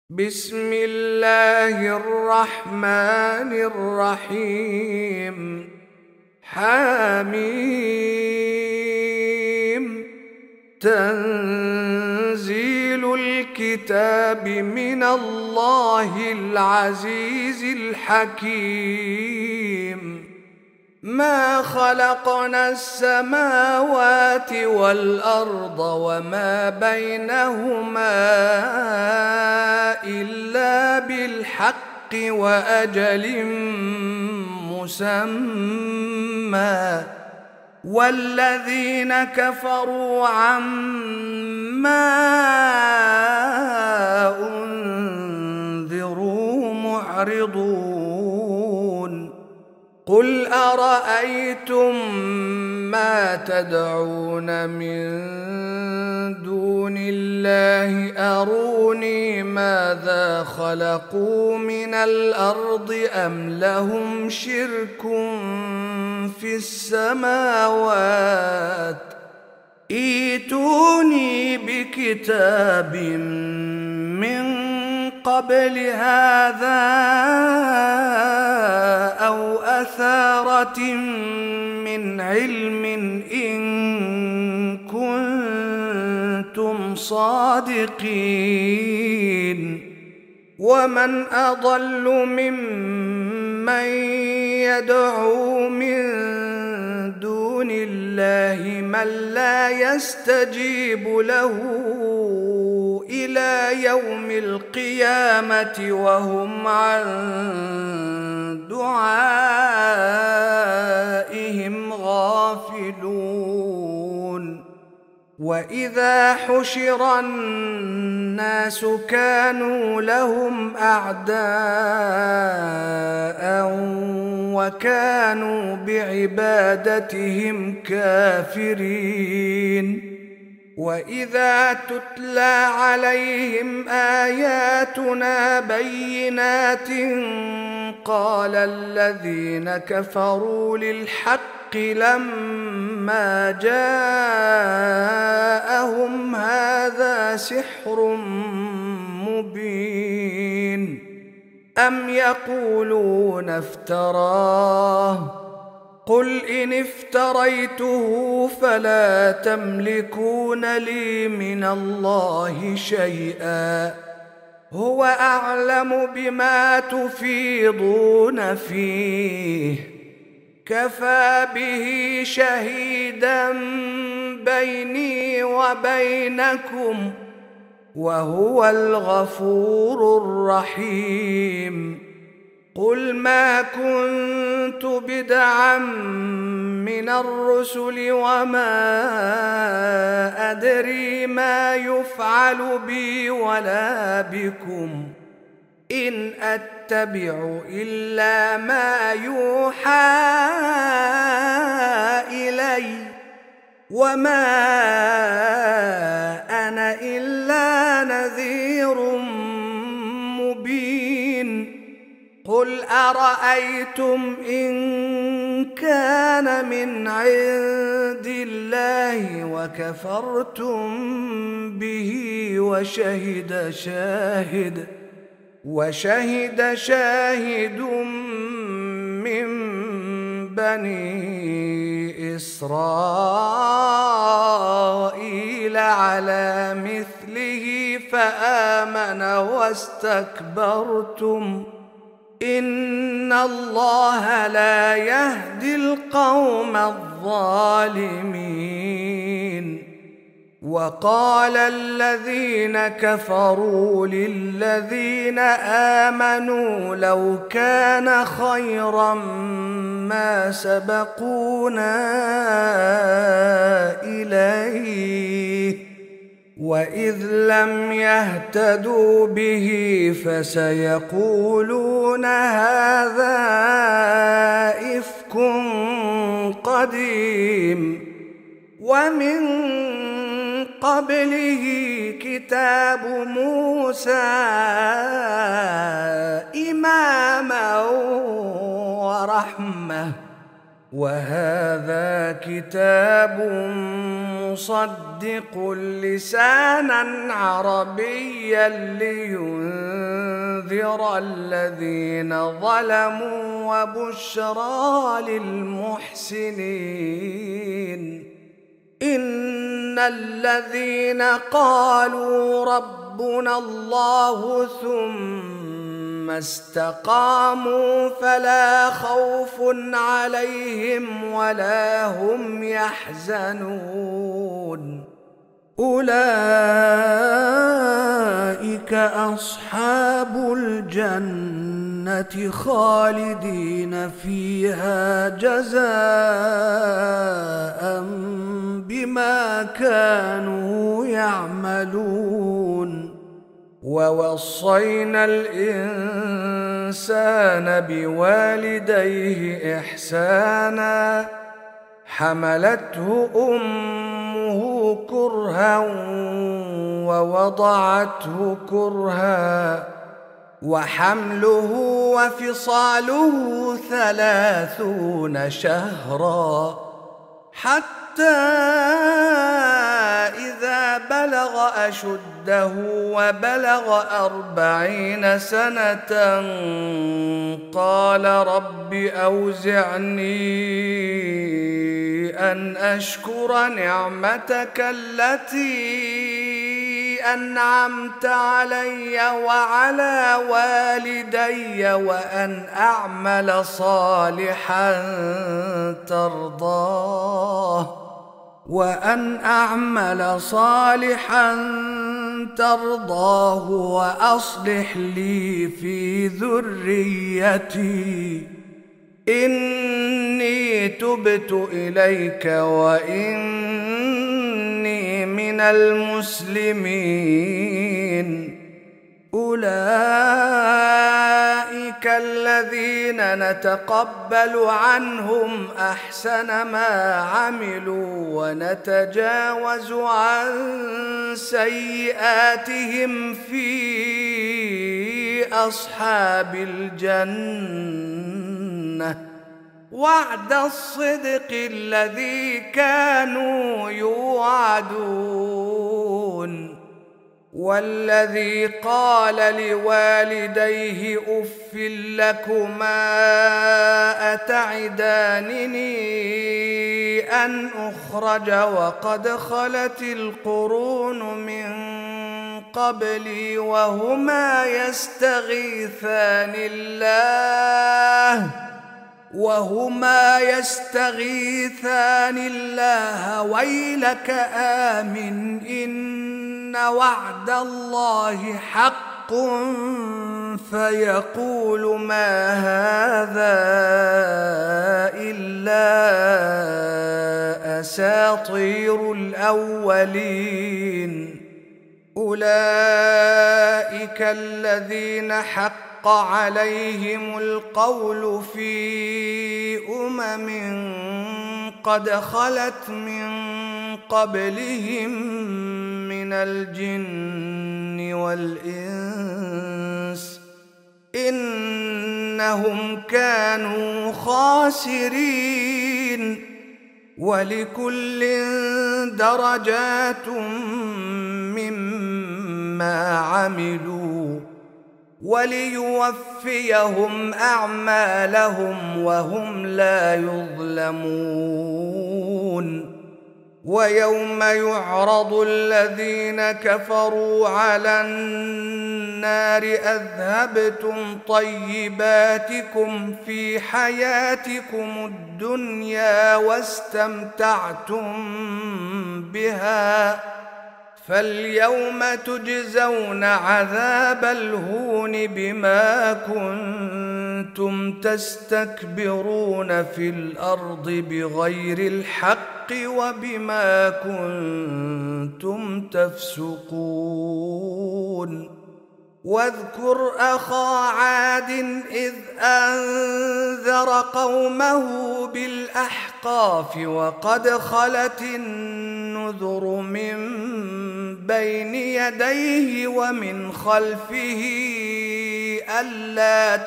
بسم الله الرحمن الرحيم. حميم. تنزيل الكتاب من الله العزيز الحكيم. ما خلقنا السماوات والأرض وما بينهما إلا بالحق وأجل مسمى، والذين كفروا عما أنذروا معرضون. قل أرأيتم ما تدعون من دون الله أروني ماذا خلقوا من الأرض أم لهم شرك في السماوات ائتوني بكتاب من قبل هذا أو أثارة من علم إن كنتم صادقين. ومن أضل ممن يدعو من دون الله من لا يستجيب له إلى يوم القيامة وهم عن دعائهم غافلون. وإذا حشر الناس كانوا لهم أعداء وكانوا بعبادتهم كافرين. وإذا تتلى عليهم آياتنا بينات قال الذين كفروا للحق لما جاءهم هذا سحر مبين. أم يقولون افتراه قل إن افتريته فلا تملكون لي من الله شيئا هو أعلم بما تفيضون فيه كفى به شهيدا بيني وبينكم وهو الغفور الرحيم. قل ما كنت بدعا من الرسل وما أدري ما يفعل بي ولا بكم إن أتبع إلا ما يوحى إلي وما أنا إلا نذير مبين. قل أرأيتم إن كان من عند الله وكفرتم به وشهد شاهد من بني إسرائيل على مثله فآمن واستكبرتم إن الله لا يهدي القوم الظالمين. وقال الذين كفروا للذين آمنوا لو كان خيرا ما سبقونا إليه وإذ لم يهتدوا به فسيقولون هذا إفك قديم. ومن قبله كتاب موسى إماما ورحمة وهذا كتاب مصدق لسانا عربيا لينذر وذكرى الذين ظلموا وبشرى للمحسنين. إن الذين قالوا ربنا الله ثم استقاموا فلا خوف عليهم ولا هم يحزنون. أولئك أصحاب الجنة خالدين فيها جزاء بما كانوا يعملون. ووصينا الإنسان بوالديه إحسانا حملته أمه كرها ووضعته كرها وحمله وفصاله 30 شهرا حتى إذا بلغ أشده وبلغ 40 سنة قال رب أوزعني أن أشكر نعمتك التي أنعمت علي وعلى والدي وأن أعمل صالحا ترضاه وأصلح لي في ذريتي إني تبت إليك وإني من المسلمين. أولئك الذين نتقبل عنهم أحسن ما عملوا ونتجاوز عن سيئاتهم في أصحاب الجنة وعد الصدق الذي كانوا يوعدون. والذي قال لوالديه أف لكما أتعدانني أن أخرج وقد خلت القرون من قبلي وهما يستغيثان الله ويلك آمن إن وعد الله حق فيقول ما هذا إلا أساطير الأولين. أولئك الذين حق عليهم القول في قد خلت من قبلهم من الجن والإنس إنهم كانوا خاسرين. ولكل درجات مما عملوا وليوفيهم أعمالهم وهم لا يظلمون. ويوم يعرض الذين كفروا على النار أذهبتم طيباتكم في حياتكم الدنيا واستمتعتم بها فاليوم تجزون عذاب الهون بما كنتم تستكبرون في الأرض بغير الحق وبما كنتم تفسقون. واذكر أخا عاد إذ أنذر قومه بالأحقاف وقد خلت النذر من بين يديه ومن خلفه ألا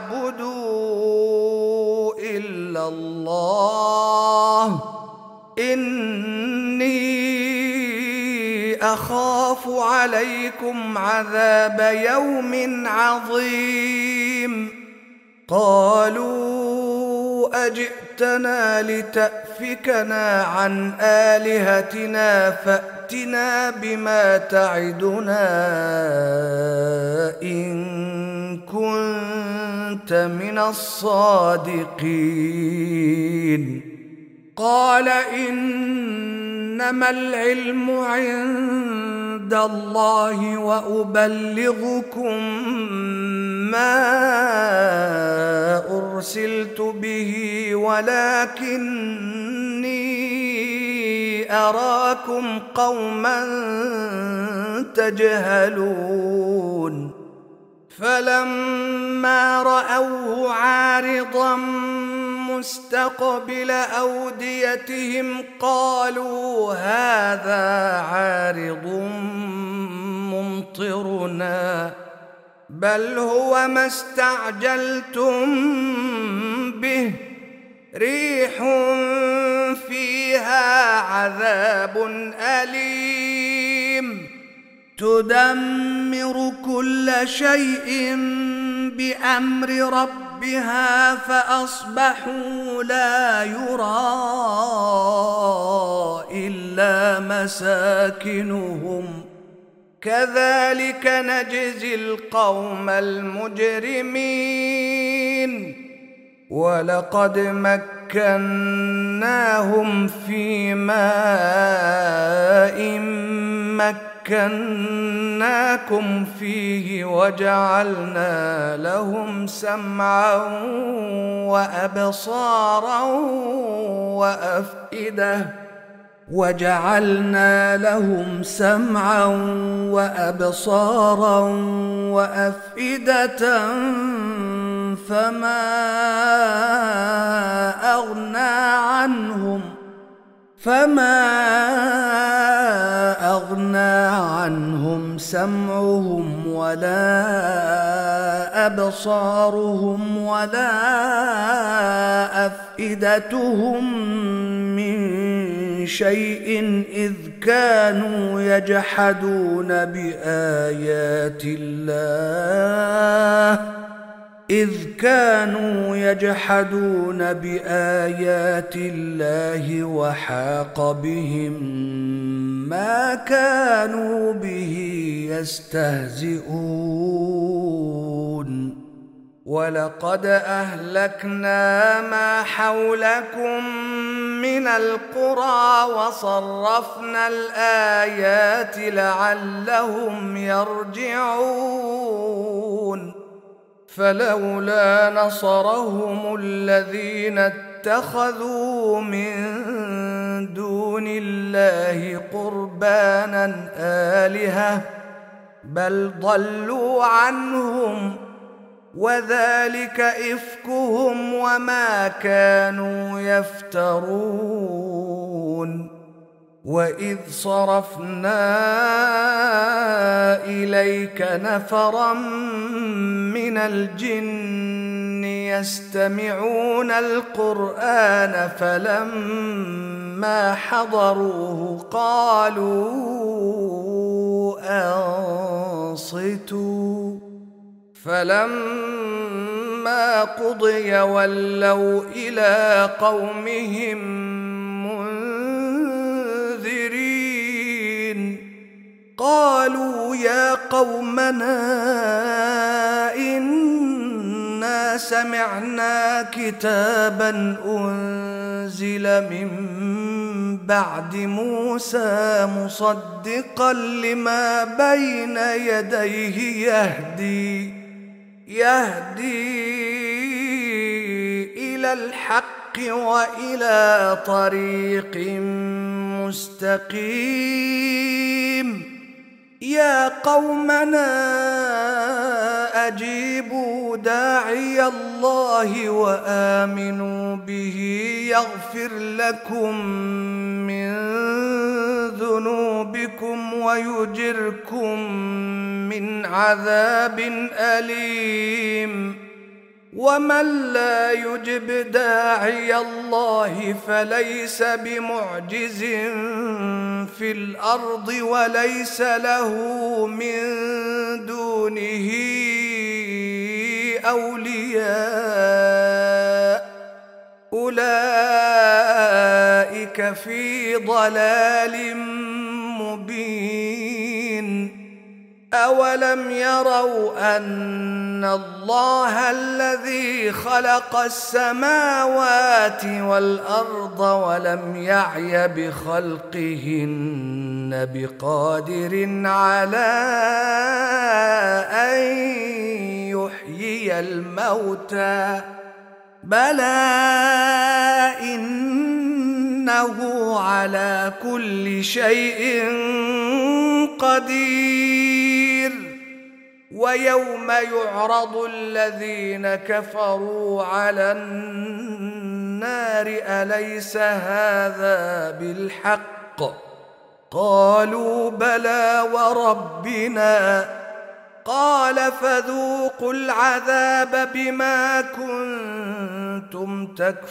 تعبدوا إلا الله إني أخاف عليكم عذاب يوم عظيم قالوا أجئتنا لتأفكنا عن آلهتنا فأتنا بما تعدنا إن كنت من الصادقين قال إنما العلم عند الله وأبلغكم ما أرسلت به ولكني أراكم قوما تجهلون فلما رأوه عارضا مستقبل أوديتهم قالوا هذا عارض ممطرنا بل هو ما استعجلتم به ريح فيها عذاب أليم تدمر كل شيء بأمر ربها فأصبحوا لا يرى إلا مساكنهم كذلك نجزي القوم المجرمين ولقد مكناهم في ماء مكناكم فيه وجعلنا لهم سمعا وأبصارا وأفئدة فما أغنى عنهم سمعهم ولا أبصارهم ولا أفئدتهم من شيء إذ كانوا يجحدون بآيات الله وحاق بهم ما كانوا به يستهزئون ولقد أهلكنا ما حولكم من القرى وصرفنا الآيات لعلهم يرجعون فلولا نصرهم الذين اتخذوا من دون الله قربانا آلهة بل ضلوا عنهم وذلك إفكهم وما كانوا يفترون وإذ صرفنا إليك نفرا من الجن يستمعون القرآن فلما حضروه قالوا أنصتوا فلما قضي ولوا إلى قومهم منذرين قالوا يا قومنا إنا سمعنا كتابا أنزل من بعد موسى مصدقا لما بين يديه يهدي إلى الحق وإلى طريق مستقيم يا قومنا أجيبوا داعي الله وآمنوا به يغفر لكم من ذنوبكم ويجركم من عذاب أليم ومن لا يجب داعي الله فليس بمعجز في الأرض وليس له من دونه أولياء أولئك في ضلال مبين أولم يروا أن الله الذي خلق السماوات والأرض ولم يعي بخلقهن بقادر على أن يحيي الموتى بلى إنه على كل شيء قدير ويوم يعرض الذين كفروا على النار أليس هذا بالحق قالوا بلى وربنا قال فذوقوا العذاب بما كنتم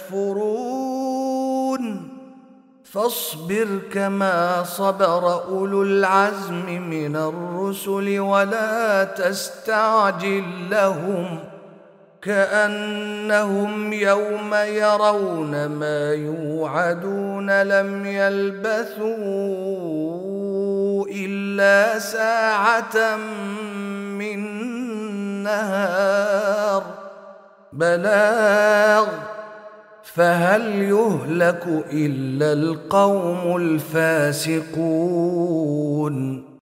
تكفرون فاصبر كما صبر أولو العزم من الرسل ولا تستعجل لهم كأنهم يوم يرون ما يوعدون لم يلبثوا إلا ساعة من نهار بلاغ فهل يهلك إلا القوم الفاسقون